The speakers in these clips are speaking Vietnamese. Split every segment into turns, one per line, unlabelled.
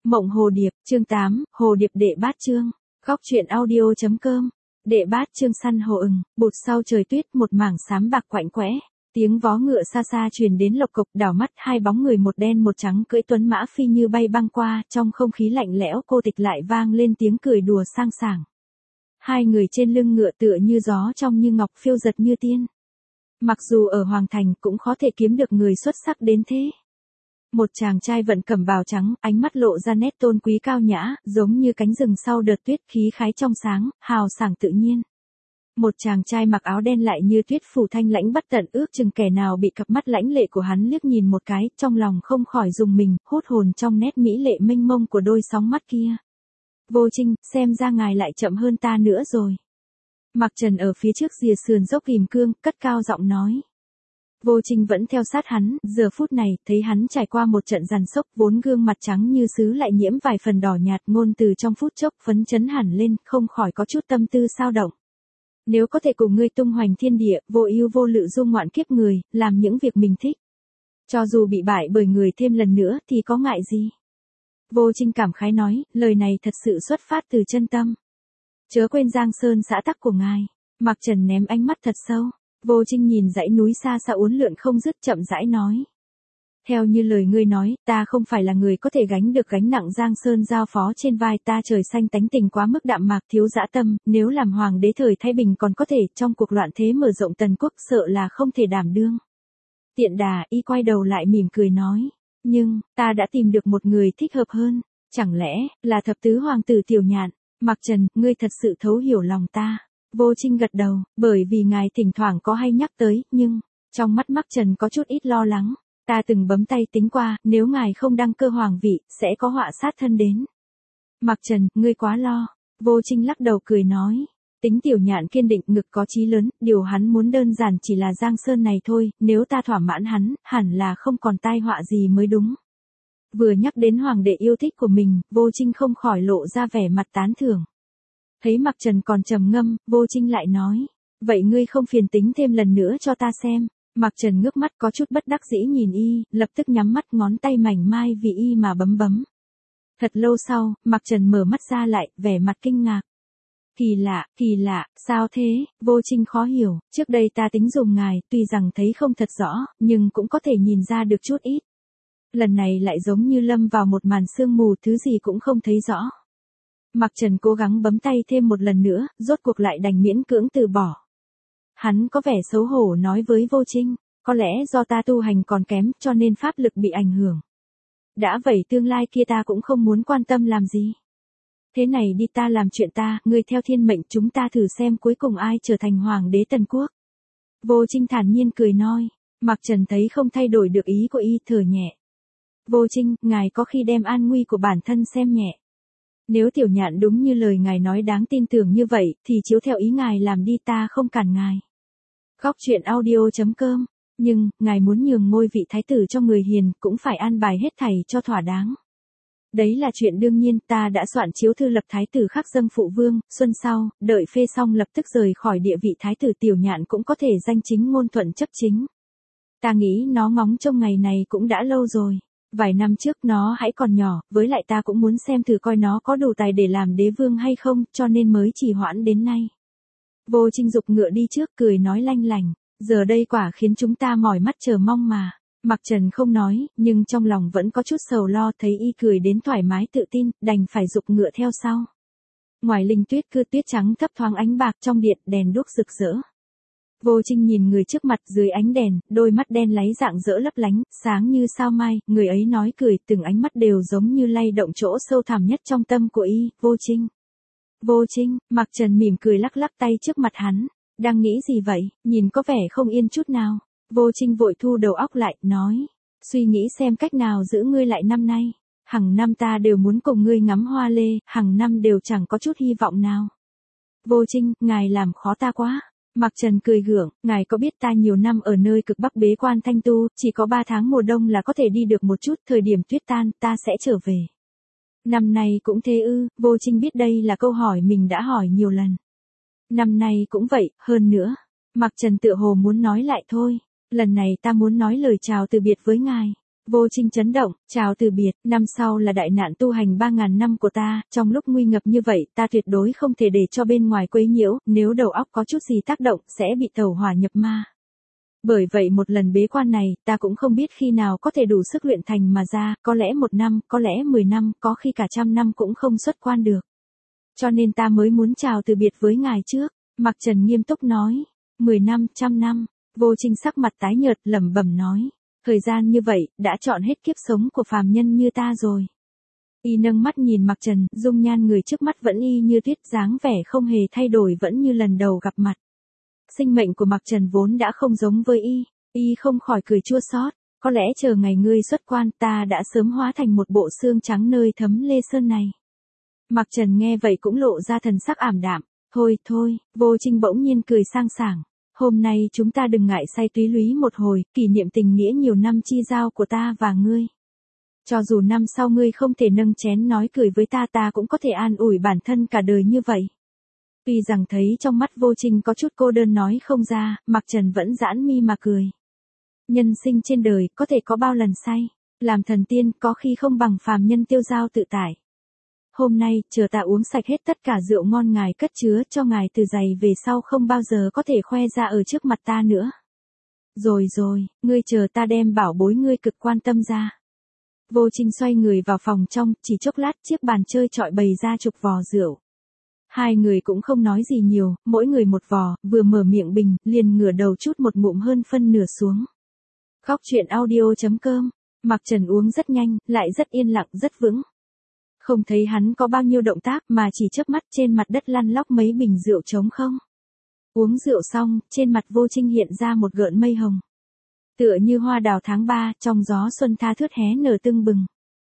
Mộng Hồ Điệp, chương 8, Hồ Điệp đệ bát chương. Góc truyện audio.com. Đệ bát chương săn hồ ừng, bụt sau trời tuyết một mảng xám bạc quạnh quẽ. Tiếng vó ngựa xa xa truyền đến lộc cộc, đảo mắt hai bóng người một đen một trắng cưỡi tuấn mã phi như bay băng qua, trong không khí lạnh lẽo cô tịch lại vang lên tiếng cười đùa sang sảng. Hai người trên lưng ngựa tựa như gió trong như ngọc, phiêu giật như tiên. Mặc dù ở Hoàng Thành cũng khó thể kiếm được người xuất sắc đến thế. Một chàng trai vận cẩm bào trắng, ánh mắt lộ ra nét tôn quý cao nhã, giống như cánh rừng sau đợt tuyết, khí khái trong sáng, hào sảng tự nhiên. Một chàng trai mặc áo đen lại như tuyết phủ thanh lãnh bất tận, ước chừng kẻ nào bị cặp mắt lãnh lệ của hắn liếc nhìn một cái, trong lòng không khỏi rùng mình, hốt hồn trong nét mỹ lệ mênh mông của đôi sóng mắt kia. Vô Trinh, xem ra ngài lại chậm hơn ta nữa rồi. Mạc Trần ở phía trước rìa sườn dốc kìm cương, cất cao giọng nói. Vô Trinh vẫn theo sát hắn, giờ phút này, thấy hắn trải qua một trận giằng sốc, vốn gương mặt trắng như sứ lại nhiễm vài phần đỏ nhạt, ngôn từ trong phút chốc phấn chấn hẳn lên, không khỏi có chút tâm tư sao động. Nếu có thể cùng ngươi tung hoành thiên địa, vô ưu vô lự du ngoạn kiếp người, làm những việc mình thích. Cho dù bị bại bởi người thêm lần nữa thì có ngại gì? Vô Trinh cảm khái nói, lời này thật sự xuất phát từ chân tâm. Chớ quên Giang Sơn xã tắc của ngài. Mạc Trần ném ánh mắt thật sâu. Vô Trinh nhìn dãy núi xa xa uốn lượn không dứt, chậm rãi nói. Theo như lời ngươi nói, ta không phải là người có thể gánh được gánh nặng Giang Sơn giao phó trên vai ta, trời xanh tánh tình quá mức đạm mạc, thiếu dã tâm, nếu làm hoàng đế thời Thái Bình còn có thể, trong cuộc loạn thế mở rộng tần quốc sợ là không thể đảm đương. Tiện đà, y quay đầu lại mỉm cười nói, nhưng, ta đã tìm được một người thích hợp hơn, chẳng lẽ, là thập tứ hoàng tử Tiểu Nhạn. Mạc Trần, ngươi thật sự thấu hiểu lòng ta. Vô Trinh gật đầu, bởi vì ngài thỉnh thoảng có hay nhắc tới, nhưng, trong mắt Mạc Trần có chút ít lo lắng. Ta từng bấm tay tính qua, nếu ngài không đăng cơ hoàng vị, sẽ có họa sát thân đến. Mạc Trần, ngươi quá lo. Vô Trinh lắc đầu cười nói. Tính Tiểu Nhạn kiên định, ngực có chí lớn, điều hắn muốn đơn giản chỉ là Giang Sơn này thôi, nếu ta thỏa mãn hắn, hẳn là không còn tai họa gì mới đúng. Vừa nhắc đến hoàng đệ yêu thích của mình, Vô Trinh không khỏi lộ ra vẻ mặt tán thưởng. Thấy Mạc Trần còn trầm ngâm, Vô Trinh lại nói, vậy ngươi không phiền tính thêm lần nữa cho ta xem. Mạc Trần ngước mắt có chút bất đắc dĩ nhìn y, lập tức nhắm mắt, ngón tay mảnh mai vì y mà bấm. Thật lâu sau, Mạc Trần mở mắt ra lại, vẻ mặt kinh ngạc. Kỳ lạ, sao thế? Vô Trinh khó hiểu, trước đây ta tính dùng ngài, tuy rằng thấy không thật rõ, nhưng cũng có thể nhìn ra được chút ít. Lần này lại giống như lâm vào một màn sương mù, thứ gì cũng không thấy rõ. Mạc Trần cố gắng bấm tay thêm một lần nữa, rốt cuộc lại đành miễn cưỡng từ bỏ. Hắn có vẻ xấu hổ nói với Vô Trinh, có lẽ do ta tu hành còn kém cho nên pháp lực bị ảnh hưởng. Đã vậy tương lai kia ta cũng không muốn quan tâm làm gì. Thế này đi, ta làm chuyện ta, ngươi theo thiên mệnh, chúng ta thử xem cuối cùng ai trở thành hoàng đế Tần Quốc. Vô Trinh thản nhiên cười nói, Mạc Trần thấy không thay đổi được ý của y, thở nhẹ. Vô Trinh, ngài có khi đem an nguy của bản thân xem nhẹ. Nếu Tiểu Nhạn đúng như lời ngài nói đáng tin tưởng như vậy, thì chiếu theo ý ngài làm đi, ta không cản ngài. Góc truyện audio.com. Nhưng, ngài muốn nhường ngôi vị thái tử cho người hiền, cũng phải an bài hết thảy cho thỏa đáng. Đấy là chuyện đương nhiên, ta đã soạn chiếu thư lập thái tử khắc dâng phụ vương, xuân sau, đợi phê xong lập tức rời khỏi địa vị thái tử, Tiểu Nhạn cũng có thể danh chính ngôn thuận chấp chính. Ta nghĩ nó ngóng trông ngày này cũng đã lâu rồi. Vài năm trước nó hãy còn nhỏ, với lại ta cũng muốn xem thử coi nó có đủ tài để làm đế vương hay không, cho nên mới trì hoãn đến nay. Vô Trinh giục ngựa đi trước, cười nói lanh lành, giờ đây quả khiến chúng ta mỏi mắt chờ mong mà. Mạc Trần không nói, nhưng trong lòng vẫn có chút sầu lo, thấy y cười đến thoải mái tự tin, đành phải giục ngựa theo sau. Ngoài linh tuyết cưa tuyết trắng thấp thoáng ánh bạc, trong điện đèn đuốc rực rỡ. Vô Trinh nhìn người trước mặt dưới ánh đèn, đôi mắt đen láy rạng rỡ lấp lánh, sáng như sao mai, người ấy nói cười, từng ánh mắt đều giống như lay động chỗ sâu thẳm nhất trong tâm của y. Vô Trinh, Mạc Trần mỉm cười lắc lắc tay trước mặt hắn, đang nghĩ gì vậy, nhìn có vẻ không yên chút nào. Vô Trinh vội thu đầu óc lại, nói, suy nghĩ xem cách nào giữ ngươi lại năm nay. Hằng năm ta đều muốn cùng ngươi ngắm hoa lê, hằng năm đều chẳng có chút hy vọng nào. Vô Trinh, ngài làm khó ta quá. Mạc Trần cười gượng, ngài có biết ta nhiều năm ở nơi cực bắc bế quan thanh tu, chỉ có 3 tháng mùa đông là có thể đi được một chút, thời điểm tuyết tan, ta sẽ trở về. Năm nay cũng thế ư? Vô Trinh biết đây là câu hỏi mình đã hỏi nhiều lần. Năm nay cũng vậy, hơn nữa. Mạc Trần tựa hồ muốn nói lại thôi, lần này ta muốn nói lời chào từ biệt với ngài. Vô Trinh chấn động, chào từ biệt, năm sau là đại nạn tu hành 3.000 năm của ta, trong lúc nguy ngập như vậy, ta tuyệt đối không thể để cho bên ngoài quấy nhiễu, nếu đầu óc có chút gì tác động, sẽ bị tẩu hỏa nhập ma. Bởi vậy một lần bế quan này, ta cũng không biết khi nào có thể đủ sức luyện thành mà ra, có lẽ 1 năm, có lẽ 10 năm, có khi cả 100 năm cũng không xuất quan được. Cho nên ta mới muốn chào từ biệt với ngài trước. Mạc Trần nghiêm túc nói, 10 năm, 100 năm, Vô Trinh sắc mặt tái nhợt lẩm bẩm nói, thời gian như vậy, đã chọn hết kiếp sống của phàm nhân như ta rồi. Y nâng mắt nhìn Mạc Trần, dung nhan người trước mắt vẫn y như tuyết, dáng vẻ không hề thay đổi vẫn như lần đầu gặp mặt. Sinh mệnh của Mạc Trần vốn đã không giống với y không khỏi cười chua xót, có lẽ chờ ngày ngươi xuất quan ta đã sớm hóa thành một bộ xương trắng nơi thấm lê sơn này. Mạc Trần nghe vậy cũng lộ ra thần sắc ảm đạm, thôi, Vô Trinh bỗng nhiên cười sang sảng, hôm nay chúng ta đừng ngại say túy lúy một hồi, kỷ niệm tình nghĩa nhiều năm chi giao của ta và ngươi. Cho dù năm sau ngươi không thể nâng chén nói cười với ta cũng có thể an ủi bản thân cả đời như vậy. Tuy rằng thấy trong mắt Vô Trinh có chút cô đơn nói không ra, Mạc Trần vẫn giãn mi mà cười. Nhân sinh trên đời có thể có bao lần say, làm thần tiên có khi không bằng phàm nhân tiêu dao tự tại. Hôm nay, chờ ta uống sạch hết tất cả rượu ngon ngài cất chứa cho ngài từ giày về sau không bao giờ có thể khoe ra ở trước mặt ta nữa. Rồi, ngươi chờ ta đem bảo bối ngươi cực quan tâm ra. Vô Trinh xoay người vào phòng trong, chỉ chốc lát chiếc bàn chơi trọi bày ra chục vò rượu. Hai người cũng không nói gì nhiều, mỗi người một vò, vừa mở miệng bình, liền ngửa đầu chút một ngụm hơn phân nửa xuống. Góc truyện audio.com, Mạc Trần uống rất nhanh, lại rất yên lặng rất vững. Không thấy hắn có bao nhiêu động tác mà chỉ chớp mắt trên mặt đất lăn lóc mấy bình rượu trống không. Uống rượu xong, trên mặt Vô Trinh hiện ra một gợn mây hồng. Tựa như hoa đào tháng 3, trong gió xuân tha thướt hé nở tưng bừng.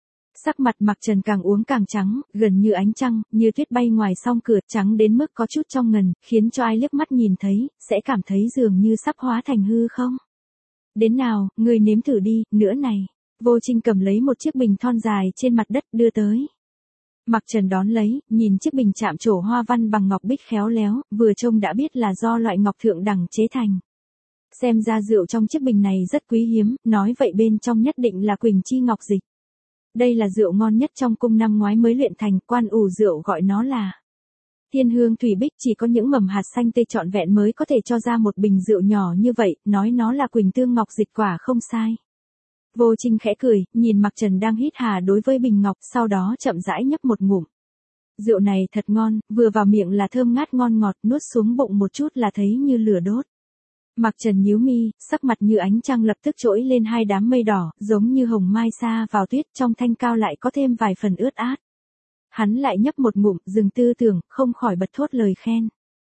Sắc mặt Mạc Trần càng uống càng trắng, gần như ánh trăng, như tuyết bay ngoài song cửa, trắng đến mức có chút trong ngần, khiến cho ai liếc mắt nhìn thấy, sẽ cảm thấy dường như sắp hóa thành hư không. Đến nào, ngươi nếm thử đi, nữa này. Vô Trinh cầm lấy một chiếc bình thon dài trên mặt đất đưa tới. Mạc Trần đón lấy, nhìn chiếc bình chạm trổ hoa văn bằng ngọc bích khéo léo, vừa trông đã biết là do loại ngọc thượng đẳng chế thành. Xem ra rượu trong chiếc bình này rất quý hiếm, nói vậy bên trong nhất định là Quỳnh Chi Ngọc Dịch. Đây là rượu ngon nhất trong cung năm ngoái mới luyện thành, quan ủ rượu gọi nó là Thiên Hương Thủy Bích, chỉ có những mầm hạt xanh tươi trọn vẹn mới có thể cho ra một bình rượu nhỏ như vậy, nói nó là Quỳnh Tương Ngọc Dịch quả không sai. Vô Trinh khẽ cười, nhìn Mạc Trần đang hít hà đối với bình ngọc, sau đó chậm rãi nhấp một ngụm. Rượu này thật ngon, vừa vào miệng là thơm ngát ngon ngọt, nuốt xuống bụng một chút là thấy như lửa đốt. Mạc Trần nhíu mi, sắc mặt như ánh trăng lập tức trỗi lên hai đám mây đỏ, giống như hồng mai sa vào tuyết, trong thanh cao lại có thêm vài phần ướt át. Hắn lại nhấp một ngụm, dừng tư tưởng, không khỏi bật thốt lời khen.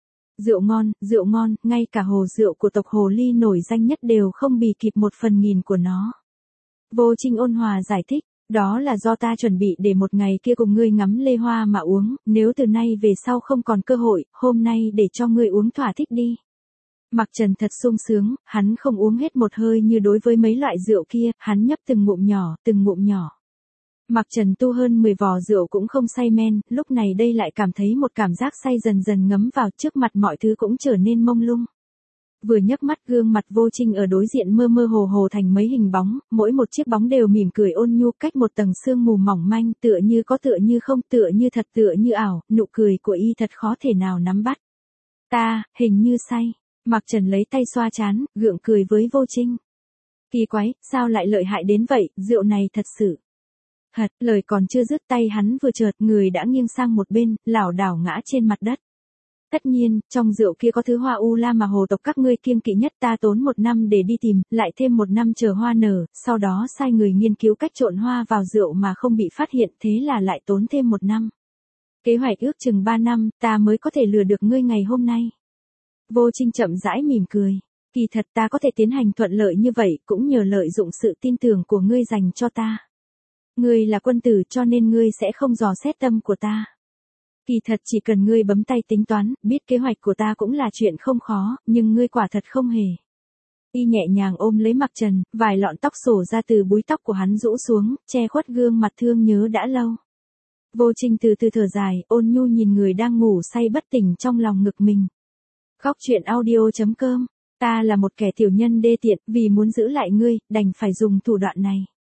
Rượu ngon, ngay cả hồ rượu của tộc Hồ Ly nổi danh nhất đều không bì kịp 1/1000 của nó. Vô Trinh ôn hòa giải thích, đó là do ta chuẩn bị để một ngày kia cùng ngươi ngắm lê hoa mà uống, nếu từ nay về sau không còn cơ hội, hôm nay để cho ngươi uống thỏa thích đi. Mạc Trần thật sung sướng, hắn không uống hết một hơi như đối với mấy loại rượu kia, hắn nhấp từng ngụm nhỏ. Mạc Trần tu hơn 10 vò rượu cũng không say men, lúc này đây lại cảm thấy một cảm giác say dần dần ngấm vào, trước mặt mọi thứ cũng trở nên mông lung. Vừa nhấc mắt gương mặt Vô Trinh ở đối diện mơ mơ hồ hồ thành mấy hình bóng, mỗi một chiếc bóng đều mỉm cười ôn nhu cách một tầng sương mù mỏng manh, tựa như có tựa như không, tựa như thật tựa như ảo, nụ cười của y thật khó thể nào nắm bắt. Ta, hình như say. Mạc Trần lấy tay xoa trán, gượng cười với Vô Trinh. Kỳ quái, sao lại lợi hại đến vậy, rượu này thật sự. Lời còn chưa dứt tay hắn vừa chợt, người đã nghiêng sang một bên, lảo đảo ngã trên mặt đất. Tất nhiên, trong rượu kia có thứ hoa u la mà hồ tộc các ngươi kiêng kỵ nhất, ta tốn 1 năm để đi tìm, lại thêm 1 năm chờ hoa nở, sau đó sai người nghiên cứu cách trộn hoa vào rượu mà không bị phát hiện, thế là lại tốn thêm 1 năm. Kế hoạch ước chừng 3 năm, ta mới có thể lừa được ngươi ngày hôm nay. Vô Trinh chậm rãi mỉm cười. Kỳ thật ta có thể tiến hành thuận lợi như vậy, cũng nhờ lợi dụng sự tin tưởng của ngươi dành cho ta. Ngươi là quân tử cho nên ngươi sẽ không dò xét tâm của ta. Kỳ thật chỉ cần ngươi bấm tay tính toán, biết kế hoạch của ta cũng là chuyện không khó, nhưng ngươi quả thật không hề. Y nhẹ nhàng ôm lấy Mạc Trần, vài lọn tóc xổ ra từ búi tóc của hắn rũ xuống, che khuất gương mặt thương nhớ đã lâu. Vô Trinh từ từ thở dài, ôn nhu nhìn người đang ngủ say bất tỉnh trong lòng ngực mình. Góc truyện audio.com, ta là một kẻ tiểu nhân đê tiện, vì muốn giữ lại ngươi, đành phải dùng thủ đoạn này.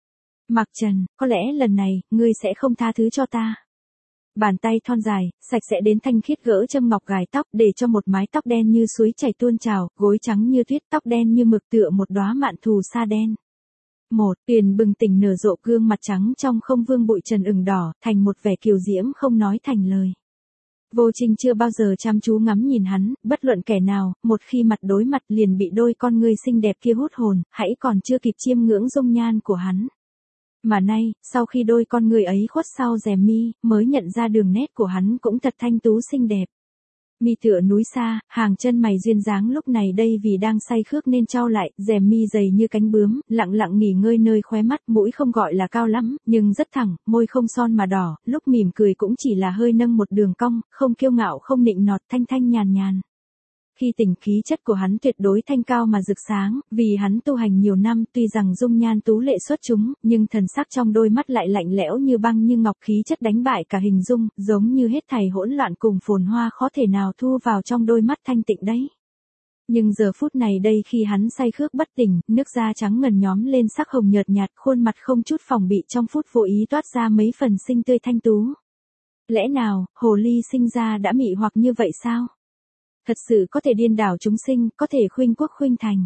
Mặc Trần, có lẽ lần này, ngươi sẽ không tha thứ cho ta. Bàn tay thon dài, sạch sẽ đến thanh khiết gỡ châm ngọc gài tóc để cho một mái tóc đen như suối chảy tuôn trào, gối trắng như tuyết, tóc đen như mực tựa một đóa mạn thù sa đen. Tiền bừng tỉnh nở rộ, gương mặt trắng trong không vương bụi trần ửng đỏ, thành một vẻ kiều diễm không nói thành lời. Vô Trinh chưa bao giờ chăm chú ngắm nhìn hắn, bất luận kẻ nào, một khi mặt đối mặt liền bị đôi con ngươi xinh đẹp kia hút hồn, hãy còn chưa kịp chiêm ngưỡng dung nhan của hắn. Mà nay, sau khi đôi con người ấy khuất sau rèm mi, mới nhận ra đường nét của hắn cũng thật thanh tú xinh đẹp. Mi tựa núi xa, hàng chân mày duyên dáng lúc này đây vì đang say khước nên trao lại, rèm mi dày như cánh bướm, lặng lặng nghỉ ngơi nơi khóe mắt, mũi không gọi là cao lắm, nhưng rất thẳng, môi không son mà đỏ, lúc mỉm cười cũng chỉ là hơi nâng một đường cong, không kiêu ngạo không nịnh nọt, thanh thanh nhàn nhàn. Khi tình khí chất của hắn tuyệt đối thanh cao mà rực sáng, vì hắn tu hành nhiều năm, tuy rằng dung nhan tú lệ xuất chúng, nhưng thần sắc trong đôi mắt lại lạnh lẽo như băng như ngọc, khí chất đánh bại cả hình dung, giống như hết thảy hỗn loạn cùng phồn hoa khó thể nào thu vào trong đôi mắt thanh tịnh đấy. Nhưng giờ phút này đây khi hắn say khước bất tỉnh, nước da trắng ngần nhóm lên sắc hồng nhợt nhạt, khuôn mặt không chút phòng bị trong phút vô ý toát ra mấy phần xinh tươi thanh tú. Lẽ nào, hồ ly sinh ra đã mị hoặc như vậy sao? Thật sự có thể điên đảo chúng sinh, có thể khuynh quốc khuynh thành.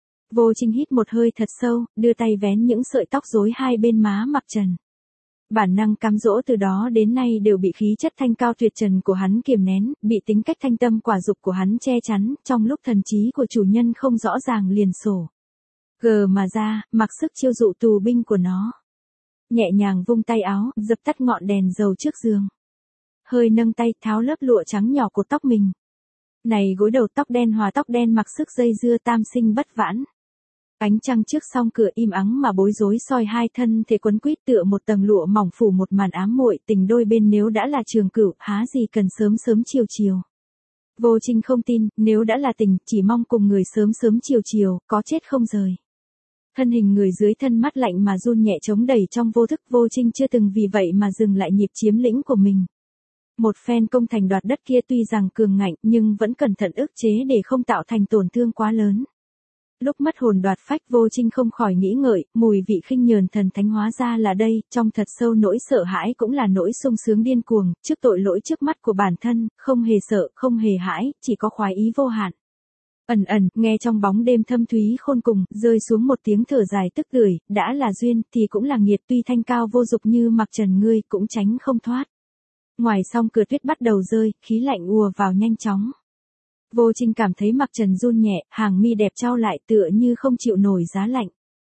Vô Trinh hít một hơi thật sâu, đưa tay vén những sợi tóc rối hai bên má Mặc Trần. Bản năng cám dỗ từ đó đến nay đều bị khí chất thanh cao tuyệt trần của hắn kiềm nén, bị tính cách thanh tâm quả dục của hắn che chắn, trong lúc thần trí của chủ nhân không rõ ràng liền sổ. Gờ mà ra, mặc sức chiêu dụ tù binh của nó. Nhẹ nhàng vung tay áo, dập tắt ngọn đèn dầu trước giường. Hơi nâng tay tháo lớp lụa trắng nhỏ của tóc mình. Này gối đầu tóc đen hòa tóc đen mặc sức dây dưa tam sinh bất vãn. Ánh trăng trước song cửa im ắng mà bối rối soi hai thân thể quấn quýt tựa một tầng lụa mỏng phủ một màn ám muội, tình đôi bên nếu đã là trường cửu, há gì cần sớm sớm chiều chiều. Vô Trinh không tin, nếu đã là tình, chỉ mong cùng người sớm sớm chiều chiều, có chết không rời. Thân hình người dưới thân mắt lạnh mà run nhẹ chống đẩy trong vô thức, Vô Trinh chưa từng vì vậy mà dừng lại nhịp chiếm lĩnh của mình. Một phen công thành đoạt đất kia tuy rằng cường ngạnh nhưng vẫn cẩn thận ức chế để không tạo thành tổn thương quá lớn. Lúc mất hồn đoạt phách, Vô Trinh không khỏi nghĩ ngợi, mùi vị khinh nhờn thần thánh hóa ra là đây, trong thật sâu nỗi sợ hãi cũng là nỗi sung sướng điên cuồng, trước tội lỗi trước mắt của bản thân, không hề sợ, không hề hãi, chỉ có khoái ý vô hạn. Ẩn ẩn, nghe trong bóng đêm thâm thúy khôn cùng, rơi xuống một tiếng thở dài tức tưởi, đã là duyên, thì cũng là nghiệt, tuy thanh cao vô dục như Mặc Trần ngươi cũng tránh không thoát. Ngoài song cửa tuyết bắt đầu rơi, khí lạnh ùa vào nhanh chóng. Vô Trinh cảm thấy Mặc Trần run nhẹ, hàng mi đẹp trao lại tựa như không chịu nổi giá lạnh.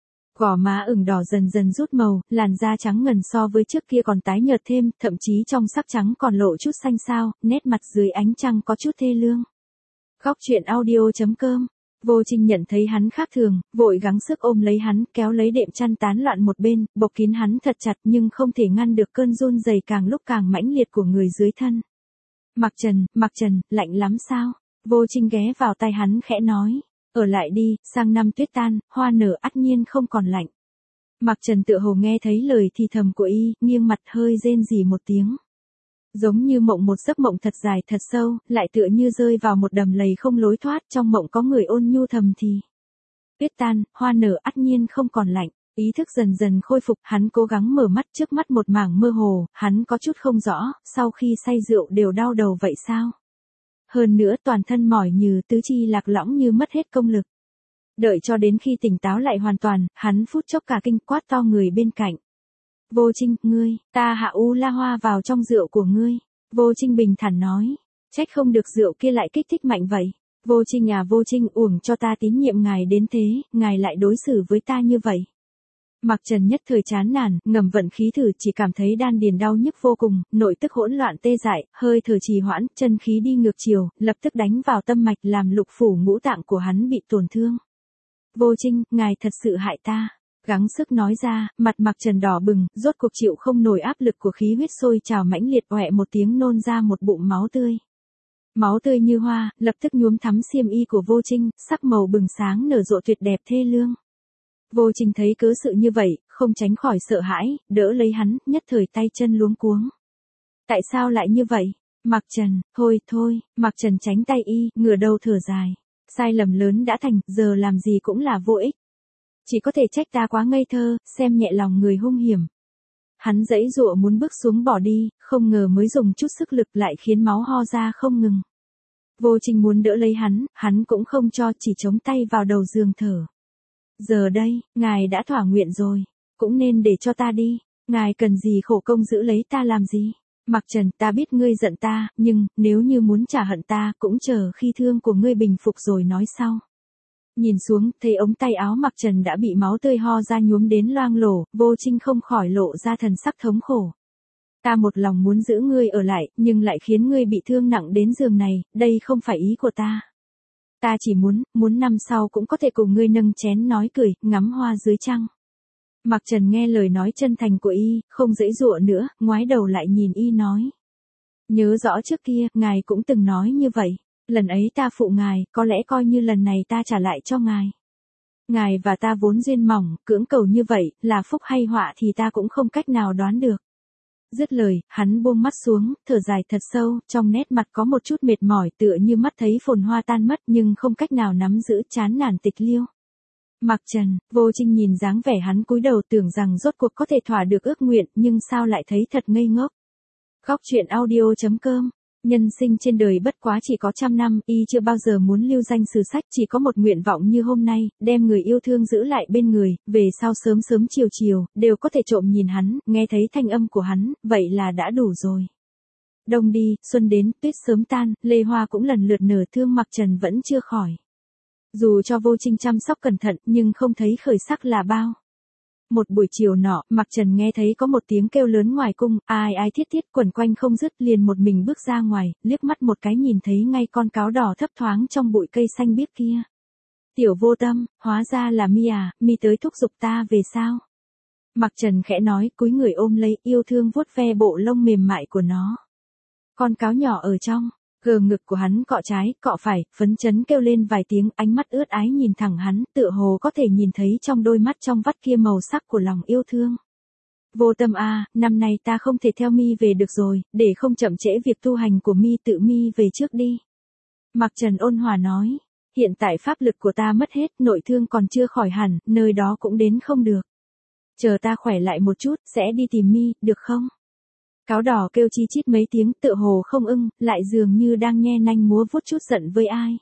Gò má ửng đỏ dần dần rút màu, làn da trắng ngần so với trước kia còn tái nhợt thêm, thậm chí trong sắc trắng còn lộ chút xanh xao, nét mặt dưới ánh trăng có chút thê lương. Góc truyện audio.com. Vô Trinh nhận thấy hắn khác thường, vội gắng sức ôm lấy hắn, kéo lấy đệm chăn tán loạn một bên, bọc kín hắn thật chặt nhưng không thể ngăn được cơn run rẩy càng lúc càng mãnh liệt của người dưới thân. Mặc Trần, lạnh lắm sao? Vô Trinh ghé vào tai hắn khẽ nói, ở lại đi, sang năm tuyết tan, hoa nở ắt nhiên không còn lạnh. Mặc Trần tựa hồ nghe thấy lời thì thầm của y, nghiêng mặt hơi rên rỉ một tiếng. Giống như mộng một giấc mộng thật dài thật sâu, lại tựa như rơi vào một đầm lầy không lối thoát, trong mộng có người ôn nhu thầm thì. Tuyết tan, hoa nở ắt nhiên không còn lạnh, ý thức dần dần khôi phục, hắn cố gắng mở mắt, trước mắt một mảng mơ hồ, hắn có chút không rõ, sau khi say rượu đều đau đầu vậy sao? Hơn nữa toàn thân mỏi nhừ, tứ chi lạc lõng như mất hết công lực. Đợi cho đến khi tỉnh táo lại hoàn toàn, hắn phút chốc cả kinh, quát to người bên cạnh. Vô Trinh, ngươi, ta hạ u la hoa vào trong rượu của ngươi. Vô Trinh bình thản nói, trách không được rượu kia lại kích thích mạnh vậy. Vô Trinh uổng cho ta tín nhiệm ngài đến thế, ngài lại đối xử với ta như vậy. Mặc Trần nhất thời chán nản, ngầm vận khí thử, chỉ cảm thấy đan điền đau nhức vô cùng, nội tức hỗn loạn tê dại, hơi thở trì hoãn, chân khí đi ngược chiều, lập tức đánh vào tâm mạch làm lục phủ ngũ tạng của hắn bị tổn thương. Vô Trinh, ngài thật sự hại ta. Gắng sức nói ra, mặt Mặc Trần đỏ bừng, rốt cuộc chịu không nổi áp lực của khí huyết sôi trào mãnh liệt, oẹ một tiếng nôn ra một bụng máu tươi. Máu tươi như hoa, lập tức nhuốm thắm xiêm y của Vô Trinh, sắc màu bừng sáng nở rộ tuyệt đẹp thê lương. Vô Trinh thấy cớ sự như vậy, không tránh khỏi sợ hãi, đỡ lấy hắn, nhất thời tay chân luống cuống. Tại sao lại như vậy? Mặc Trần, thôi, Mặc Trần tránh tay y, ngửa đầu thở dài. Sai lầm lớn đã thành, giờ làm gì cũng là vô ích. Chỉ có thể trách ta quá ngây thơ, xem nhẹ lòng người hung hiểm. Hắn giãy giụa muốn bước xuống bỏ đi, không ngờ mới dùng chút sức lực lại khiến máu ho ra không ngừng. Vô Trinh muốn đỡ lấy hắn cũng không cho, chỉ chống tay vào đầu giường thở. Giờ đây, ngài đã thỏa nguyện rồi, cũng nên để cho ta đi, ngài cần gì khổ công giữ lấy ta làm gì? Mặc Trần, ta biết ngươi giận ta, nhưng, nếu như muốn trả hận ta, cũng chờ khi thương của ngươi bình phục rồi nói sau. Nhìn xuống, thấy ống tay áo Mặc Trần đã bị máu tươi ho ra nhuốm đến loang lổ, Vô Trinh không khỏi lộ ra thần sắc thống khổ. Ta một lòng muốn giữ ngươi ở lại, nhưng lại khiến ngươi bị thương nặng đến giường này, đây không phải ý của ta. Ta chỉ muốn năm sau cũng có thể cùng ngươi nâng chén nói cười, ngắm hoa dưới trăng. Mặc Trần nghe lời nói chân thành của y, không giãy giụa nữa, ngoái đầu lại nhìn y nói. Nhớ rõ trước kia, ngài cũng từng nói như vậy. Lần ấy ta phụ ngài, có lẽ coi như lần này ta trả lại cho ngài. Ngài và ta vốn duyên mỏng, cưỡng cầu như vậy, là phúc hay họa thì ta cũng không cách nào đoán được. Dứt lời, hắn buông mắt xuống, thở dài thật sâu, trong nét mặt có một chút mệt mỏi tựa như mắt thấy phồn hoa tan mất nhưng không cách nào nắm giữ, chán nản tịch liêu. Mặc Trần, Vô Trinh nhìn dáng vẻ hắn cúi đầu tưởng rằng rốt cuộc có thể thỏa được ước nguyện nhưng sao lại thấy thật ngây ngốc. Góc truyện audio.com. Nhân sinh trên đời bất quá chỉ có 100 năm, y chưa bao giờ muốn lưu danh sử sách, chỉ có một nguyện vọng như hôm nay, đem người yêu thương giữ lại bên người, về sau sớm sớm chiều chiều, đều có thể trộm nhìn hắn, nghe thấy thanh âm của hắn, vậy là đã đủ rồi. Đông đi, xuân đến, tuyết sớm tan, lê hoa cũng lần lượt nở, thương Mặc Trần vẫn chưa khỏi. Dù cho Vô Trinh chăm sóc cẩn thận, nhưng không thấy khởi sắc là bao. Một buổi chiều nọ, Mặc Trần nghe thấy có một tiếng kêu lớn ngoài cung, ai ai thiết thiết quẩn quanh không dứt, liền một mình bước ra ngoài, liếc mắt một cái nhìn thấy ngay con cáo đỏ thấp thoáng trong bụi cây xanh biếc kia. Tiểu Vô Tâm, hóa ra là Mi à, Mi tới thúc giục ta về sao? Mặc Trần khẽ nói, cúi người ôm lấy, yêu thương vuốt ve bộ lông mềm mại của nó. Con cáo nhỏ ở trong gờ ngực của hắn cọ trái, cọ phải, phấn chấn kêu lên vài tiếng, ánh mắt ướt ái nhìn thẳng hắn, tựa hồ có thể nhìn thấy trong đôi mắt trong vắt kia màu sắc của lòng yêu thương. Vô Tâm à, năm nay ta không thể theo Mi về được rồi, để không chậm trễ việc tu hành của Mi, tự Mi về trước đi. Mặc Trần ôn hòa nói, hiện tại pháp lực của ta mất hết, nội thương còn chưa khỏi hẳn, nơi đó cũng đến không được. Chờ ta khỏe lại một chút, sẽ đi tìm Mi, được không? Cáo đỏ kêu chi chít mấy tiếng, tựa hồ không ưng, lại dường như đang nhe nanh múa vuốt chút giận với ai.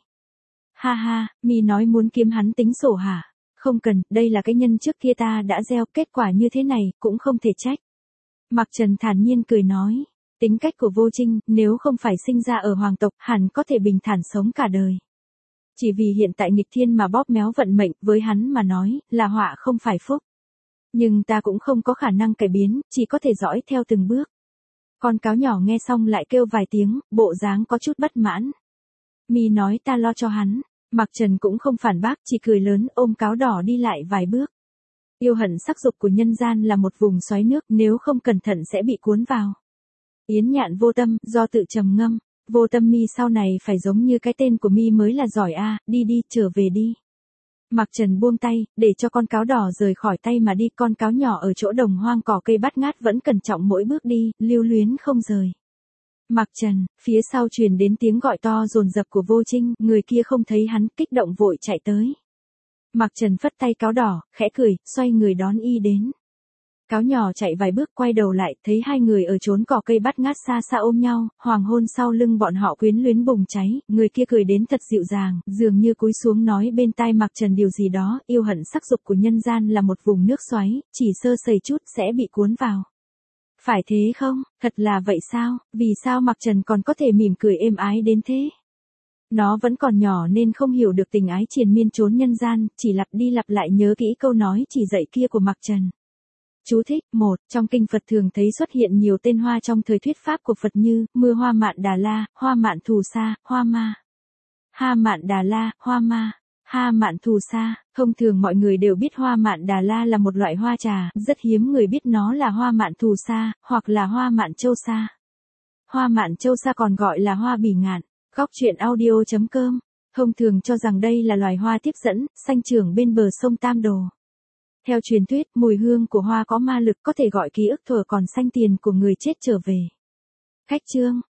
Ha ha, Mi nói muốn kiếm hắn tính sổ hả? Không cần, đây là cái nhân trước kia ta đã gieo, kết quả như thế này, cũng không thể trách. Mặc Trần thản nhiên cười nói, tính cách của Vô Trinh, nếu không phải sinh ra ở hoàng tộc, hẳn có thể bình thản sống cả đời. Chỉ vì hiện tại nghịch thiên mà bóp méo vận mệnh, với hắn mà nói, là họa không phải phúc. Nhưng ta cũng không có khả năng cải biến, chỉ có thể dõi theo từng bước. Con cáo nhỏ nghe xong lại kêu vài tiếng, bộ dáng có chút bất mãn. Mi nói ta lo cho hắn. Mặc Trần cũng không phản bác, chỉ cười lớn, ôm cáo đỏ đi lại vài bước. Yêu hận sắc dục của nhân gian là một vùng xoáy nước, nếu không cẩn thận sẽ bị cuốn vào. Yến Nhạn Vô Tâm, do tự trầm ngâm, Vô Tâm Mi sau này phải giống như cái tên của Mi mới là giỏi a, đi đi, trở về đi. Mặc Trần buông tay, để cho con cáo đỏ rời khỏi tay mà đi, con cáo nhỏ ở chỗ đồng hoang cỏ cây bát ngát vẫn cẩn trọng mỗi bước đi, lưu luyến không rời. Mặc Trần, phía sau truyền đến tiếng gọi to dồn dập của Vô Trinh, người kia không thấy hắn, kích động vội chạy tới. Mặc Trần phất tay cáo đỏ, khẽ cười, xoay người đón y đến. Cáo nhỏ chạy vài bước quay đầu lại, thấy hai người ở chốn cỏ cây bát ngát xa xa ôm nhau, hoàng hôn sau lưng bọn họ quyến luyến bùng cháy, người kia cười đến thật dịu dàng, dường như cúi xuống nói bên tai Mặc Trần điều gì đó, yêu hận sắc dục của nhân gian là một vùng nước xoáy, chỉ sơ sẩy chút sẽ bị cuốn vào. Phải thế không, thật là vậy sao, vì sao Mặc Trần còn có thể mỉm cười êm ái đến thế? Nó vẫn còn nhỏ nên không hiểu được tình ái triền miên chốn nhân gian, chỉ lặp đi lặp lại nhớ kỹ câu nói chỉ dạy kia của Mặc Trần. Chú thích, 1. Trong kinh Phật thường thấy xuất hiện nhiều tên hoa trong thời thuyết pháp của Phật như, mưa hoa mạn Đà La, hoa mạn Thù Sa, hoa ma. Ha mạn Đà La, hoa ma. Ha mạn Thù Sa, thông thường mọi người đều biết hoa mạn Đà La là một loại hoa trà, rất hiếm người biết nó là hoa mạn Thù Sa, hoặc là hoa mạn Châu Sa. Hoa mạn Châu Sa còn gọi là hoa bỉ ngạn. Góc truyện audio.com, thông thường cho rằng đây là loài hoa tiếp dẫn, sanh trưởng bên bờ sông Tam Đồ. Theo truyền thuyết, mùi hương của hoa có ma lực có thể gọi ký ức thuở còn xanh tiền của người chết trở về. Khách chương.